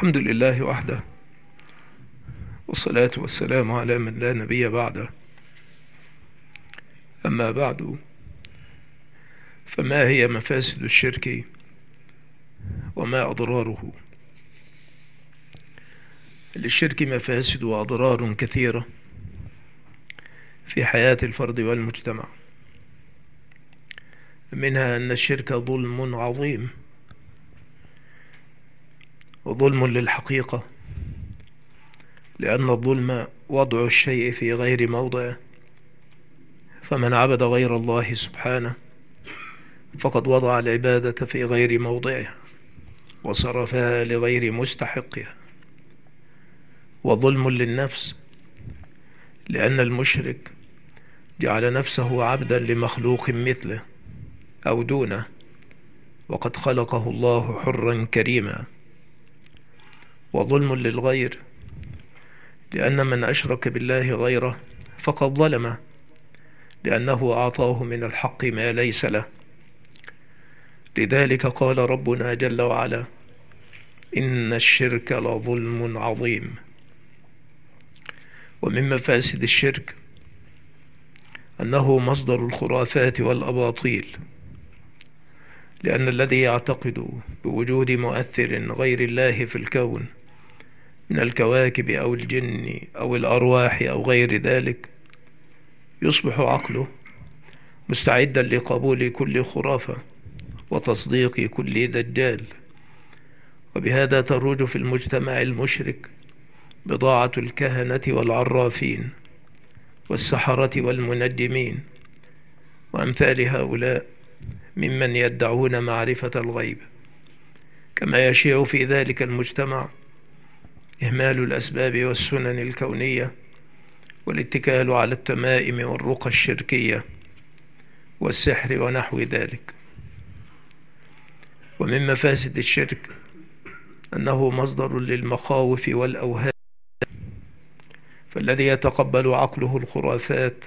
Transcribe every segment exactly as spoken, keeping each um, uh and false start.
الحمد لله وحده، والصلاة والسلام على من لا نبي بعده. أما بعد، فما هي مفاسد الشرك وما أضراره؟ للشرك مفاسد وأضرار كثيرة في حياة الفرد والمجتمع. منها أن الشرك ظلم عظيم، وظلم للحقيقة، لأن الظلم وضع الشيء في غير موضعه، فمن عبد غير الله سبحانه فقد وضع العبادة في غير موضعها وصرفها لغير مستحقها. وظلم للنفس، لأن المشرك جعل نفسه عبدا لمخلوق مثله أو دونه، وقد خلقه الله حرا كريما. وظلم للغير، لأن من أشرك بالله غيره فقد ظلمه، لأنه أعطاه من الحق ما ليس له. لذلك قال ربنا جل وعلا: إن الشرك لظلم عظيم. ومن مفاسد الشرك أنه مصدر الخرافات والأباطيل، لأن الذي يعتقد بوجود مؤثر غير الله في الكون من الكواكب أو الجن أو الأرواح أو غير ذلك يصبح عقله مستعدا لقبول كل خرافة وتصديق كل دجال. وبهذا تروج في المجتمع المشرك بضاعة الكهنة والعرافين والسحرة والمنجمين وأمثال هؤلاء ممن يدعون معرفة الغيب. كما يشيع في ذلك المجتمع إهمال الأسباب والسنن الكونية والاتكال على التمائم والرقى الشركية والسحر ونحو ذلك. ومن مفاسد الشرك أنه مصدر للمخاوف والأوهام، فالذي يتقبل عقله الخرافات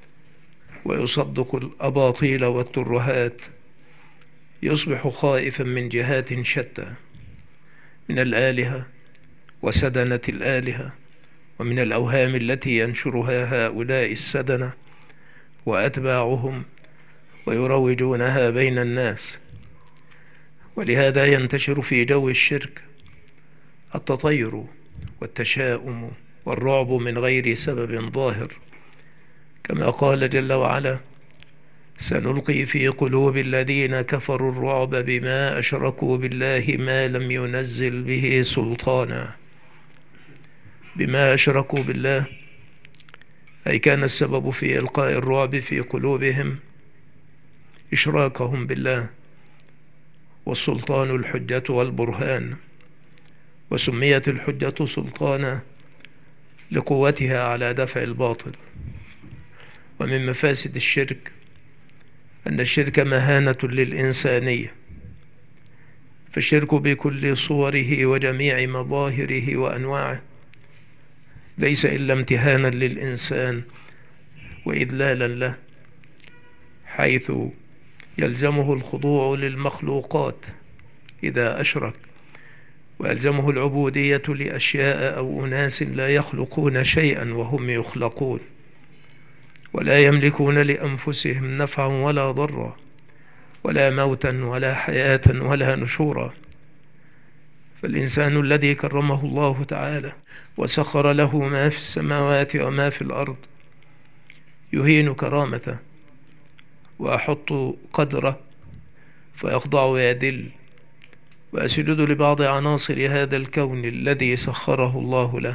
ويصدق الأباطيل والترهات يصبح خائفا من جهات شتى، من الآلهة وسدنة الآلهة، ومن الأوهام التي ينشرها هؤلاء السدنة وأتباعهم ويروجونها بين الناس. ولهذا ينتشر في جو الشرك التطير والتشاؤم والرعب من غير سبب ظاهر، كما قال جل وعلا: سنلقي في قلوب الذين كفروا الرعب بما أشركوا بالله ما لم ينزل به سلطانا. بما أشركوا بالله أي كان السبب في إلقاء الرعب في قلوبهم إشراكهم بالله، والسلطان الحجة والبرهان. وسميت الحجة سلطانا لقوتها على دفع الباطل. ومن مفاسد الشرك أن الشرك مهانة للإنسانية، فالشرك بكل صوره وجميع مظاهره وأنواعه ليس إلا امتهانا للإنسان وإذلالا له، حيث يلزمه الخضوع للمخلوقات إذا أشرك، ويلزمه العبودية لأشياء أو أناس لا يخلقون شيئا وهم يخلقون، ولا يملكون لأنفسهم نفعا ولا ضرا، ولا موتا ولا حياة ولا نشورا. فالإنسان الذي كرمه الله تعالى وسخر له ما في السماوات وما في الأرض يهين كرامته وأحط قدره فيخضع ويذل وأسجد لبعض عناصر هذا الكون الذي سخره الله له.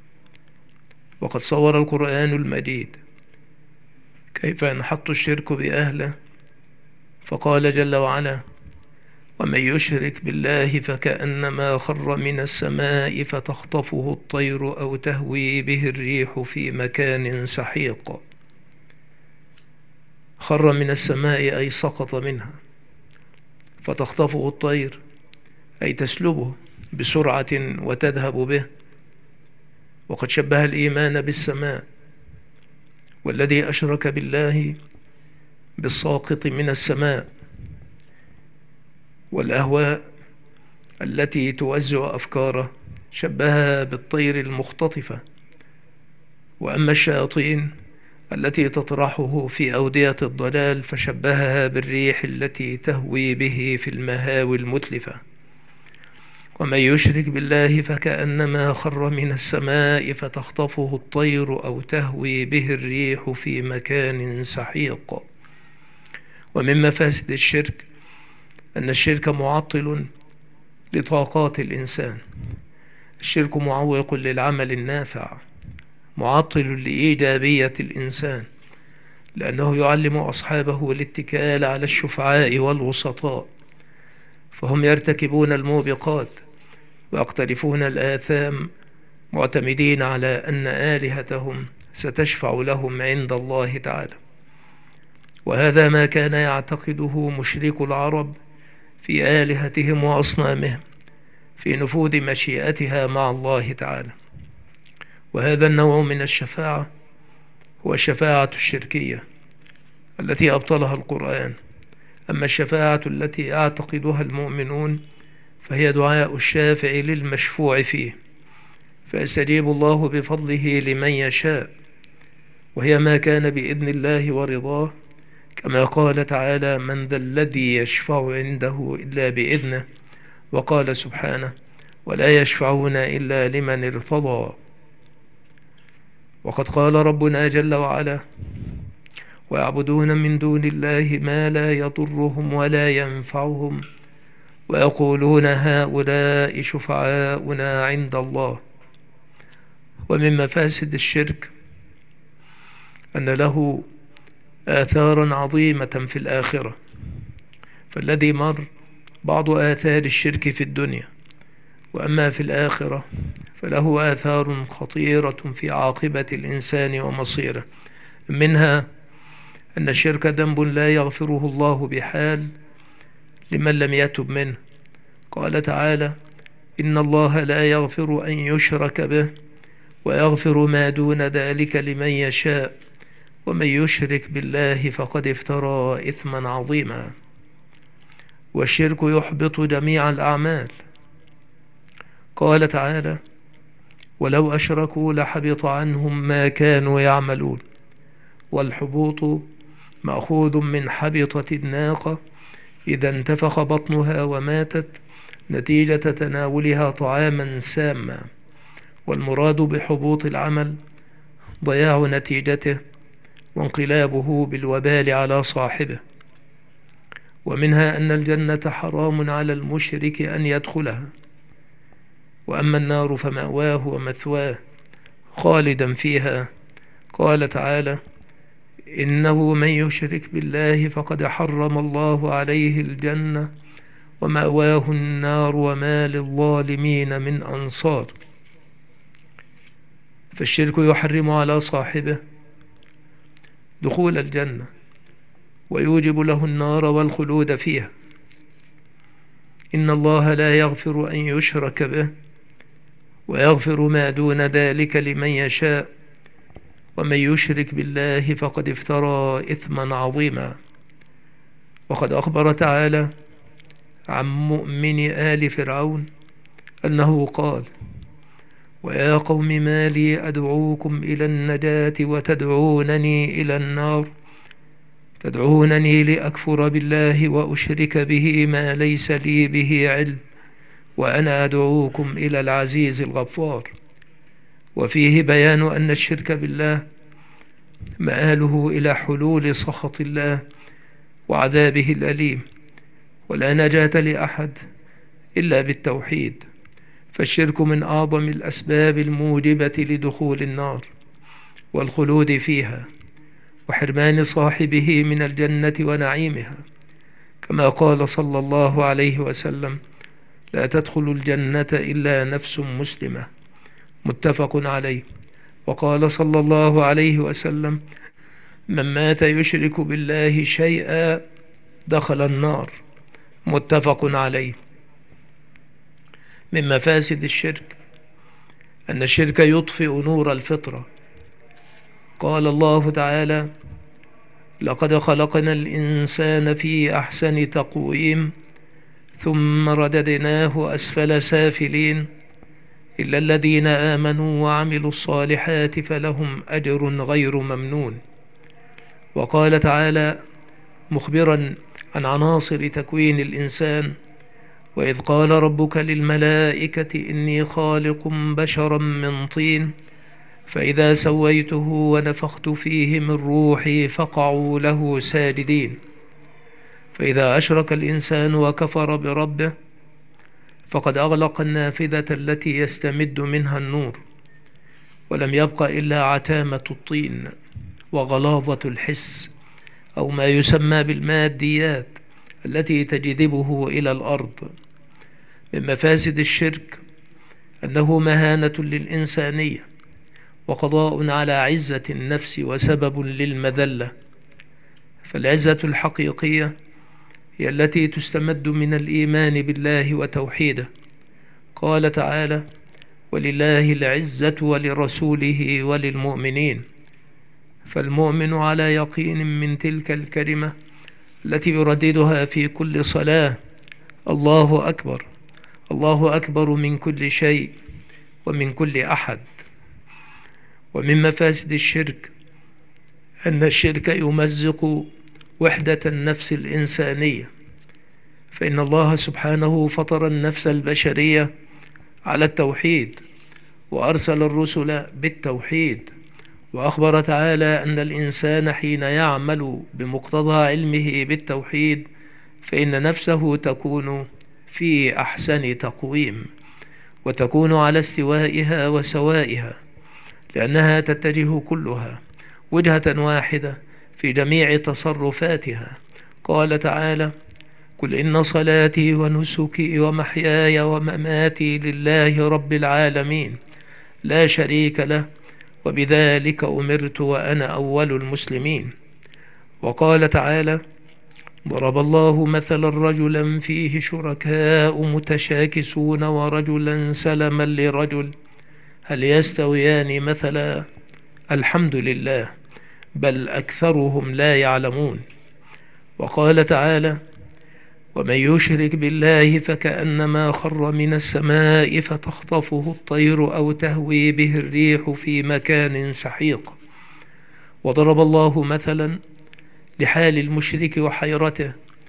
وقد صور القرآن المجيد كيف ينحط الشرك بأهله، فقال جل وعلا: ومن يشرك بالله فكأنما خر من السماء فتخطفه الطير أو تهوي به الريح في مكان سحيق. خر من السماء أي سقط منها، فتخطفه الطير أي تسلبه بسرعة وتذهب به. وقد شبه الإيمان بالسماء، والذي أشرك بالله بالساقط من السماء، والأهواء التي توزع أفكاره شبهها بالطير المختطفة، وأما الشياطين التي تطرحه في أودية الضلال فشبهها بالريح التي تهوي به في المهاوي المتلفة. ومن يشرك بالله فكأنما خر من السماء فتخطفه الطير أو تهوي به الريح في مكان سحيق. ومن مفاسد الشرك أن الشرك معطل لطاقات الإنسان. الشرك معوق للعمل النافع، معطل لإيجابية الإنسان، لأنه يعلم أصحابه الاتكال على الشفعاء والوسطاء، فهم يرتكبون الموبقات ويقترفون الآثام معتمدين على أن آلهتهم ستشفع لهم عند الله تعالى. وهذا ما كان يعتقده مشرك العرب في آلهتهم وأصنامهم في نفوذ مشيئتها مع الله تعالى. وهذا النوع من الشفاعة هو الشفاعة الشركية التي أبطلها القرآن. أما الشفاعة التي يعتقدها المؤمنون فهي دعاء الشافع للمشفوع فيه، فيستجيب الله بفضله لمن يشاء، وهي ما كان بإذن الله ورضاه، كما قال تعالى: من ذا الذي يشفع عنده إلا بإذنه، وقال سبحانه: ولا يشفعون إلا لمن ارتضى. وقد قال ربنا جل وعلا: ويعبدون من دون الله ما لا يضرهم ولا ينفعهم ويقولون هؤلاء شفعاؤنا عند الله. ومن مفاسد الشرك أن له آثارا عظيمة في الآخرة، فالذي مر بعض آثار الشرك في الدنيا، وأما في الآخرة فله آثار خطيرة في عاقبة الإنسان ومصيره. منها أن الشرك ذنب لا يغفره الله بحال لمن لم يتب منه. قال تعالى: إن الله لا يغفر أن يشرك به ويغفر ما دون ذلك لمن يشاء ومن يشرك بالله فقد افترى إثما عظيما. والشرك يحبط جميع الأعمال. قال تعالى: ولو أشركوا لحبط عنهم ما كانوا يعملون. والحبوط مأخوذ من حبطة الناقة إذا انتفخ بطنها وماتت نتيجة تناولها طعاما ساما. والمراد بحبوط العمل ضياع نتيجته وانقلابه بالوبال على صاحبه. ومنها أن الجنة حرام على المشرك أن يدخلها، وأما النار فمأواه ومثواه خالدا فيها. قال تعالى: إنه من يشرك بالله فقد حرم الله عليه الجنة ومأواه النار وما للظالمين من أنصار. فالشرك يحرم على صاحبه دخول الجنة ويوجب له النار والخلود فيها. إن الله لا يغفر أن يشرك به ويغفر ما دون ذلك لمن يشاء ومن يشرك بالله فقد افترى إثما عظيما. وقد أخبر تعالى عن مؤمن آل فرعون أنه قال: ويا قوم ما لي أدعوكم إلى النجاة وتدعونني إلى النار تدعونني لأكفر بالله وأشرك به ما ليس لي به علم وأنا أدعوكم إلى العزيز الغفار. وفيه بيان أن الشرك بالله مآله إلى حلول سخط الله وعذابه الأليم، ولا نجاة لأحد إلا بالتوحيد. فالشرك من أعظم الأسباب الموجبة لدخول النار والخلود فيها وحرمان صاحبه من الجنة ونعيمها، كما قال صلى الله عليه وسلم: لا تدخل الجنة إلا نفس مسلمة، متفق عليه. وقال صلى الله عليه وسلم: من مات يشرك بالله شيئا دخل النار، متفق عليه. من مفاسد الشرك أن الشرك يطفئ نور الفطرة. قال الله تعالى: لقد خلقنا الإنسان في أحسن تقويم ثم رددناه أسفل سافلين إلا الذين آمنوا وعملوا الصالحات فلهم أجر غير ممنون. وقال تعالى مخبرا عن عناصر تكوين الإنسان: وإذ قال ربك للملائكة إني خالق بشرا من طين فإذا سويته ونفخت فيه من روحي فقعوا له ساجدين. فإذا أشرك الإنسان وكفر بربه فقد أغلق النافذة التي يستمد منها النور، ولم يبق إلا عتامة الطين وغلاظة الحس، أو ما يسمى بالماديات التي تجذبه إلى الأرض. من مفاسد الشرك أنه مهانة للإنسانية وقضاء على عزة النفس وسبب للمذلة. فالعزة الحقيقية هي التي تستمد من الإيمان بالله وتوحيده. قال تعالى: ولله العزة ولرسوله وللمؤمنين. فالمؤمن على يقين من تلك الكلمة التي يرددها في كل صلاة: الله أكبر، الله أكبر من كل شيء ومن كل أحد. ومن مفاسد الشرك أن الشرك يمزق وحدة النفس الإنسانية، فإن الله سبحانه فطر النفس البشرية على التوحيد وأرسل الرسل بالتوحيد، وأخبر تعالى أن الإنسان حين يعمل بمقتضى علمه بالتوحيد فإن نفسه تكون في أحسن تقويم، وتكون على استوائها وسوائها، لأنها تتجه كلها وجهة واحدة في جميع تصرفاتها. قال تعالى: قل إن صلاتي ونسكي ومحياي ومماتي لله رب العالمين لا شريك له وبذلك أمرت وأنا أول المسلمين. وقال تعالى: ضرب الله مثلا رجلا فيه شركاء متشاكسون ورجلا سلما لرجل هل يستويان مثلا الحمد لله بل أكثرهم لا يعلمون. وقال تعالى: ومن يشرك بالله فكأنما خر من السماء فتخطفه الطير أو تهوي به الريح في مكان سحيق. وضرب الله مثلا لحال المشرك وحيرته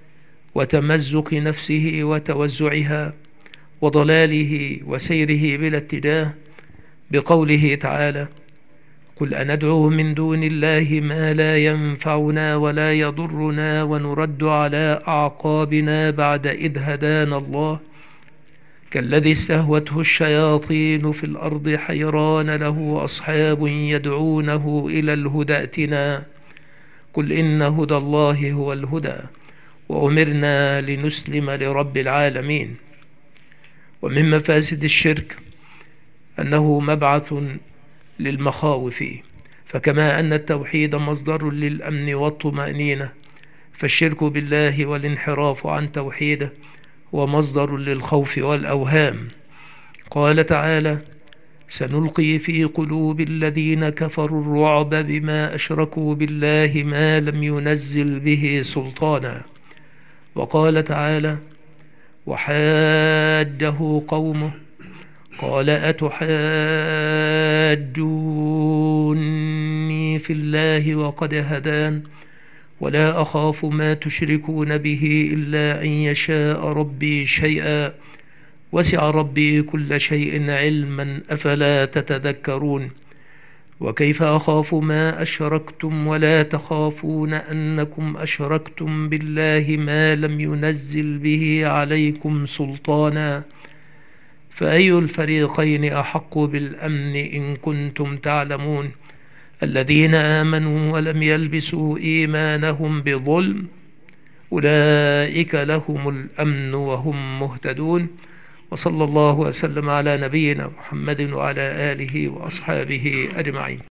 وتمزق نفسه وتوزعها وضلاله وسيره بلا اتجاه بقوله تعالى: قل أندعو من دون الله ما لا ينفعنا ولا يضرنا ونرد على أعقابنا بعد إذ هدانا الله كالذي استهوته الشياطين في الأرض حيران له أصحاب يدعونه إلى الهدى ائتنا قل إن هدى الله هو الهدى وأمرنا لنسلم لرب العالمين. ومن مفاسد الشرك أنه مبعث للمخاوف، فكما أن التوحيد مصدر للأمن والطمأنينة فالشرك بالله والانحراف عن توحيده هو مصدر للخوف والأوهام. قال تعالى: سنلقي في قلوب الذين كفروا الرعب بما أشركوا بالله ما لم ينزل به سلطانا. وقال تعالى: وحاجه قومه قال أتحاجوني في الله وقد هدان ولا أخاف ما تشركون به إلا أن يشاء ربي شيئا وسع ربي كل شيء علما أفلا تتذكرون. وكيف أخاف ما أشركتم ولا تخافون أنكم أشركتم بالله ما لم ينزل به عليكم سلطانا فأي الفريقين أحق بالأمن إن كنتم تعلمون الذين آمنوا ولم يلبسوا إيمانهم بظلم أولئك لهم الأمن وهم مهتدون. وصلى الله وسلم على نبينا محمد وعلى آله وأصحابه أجمعين.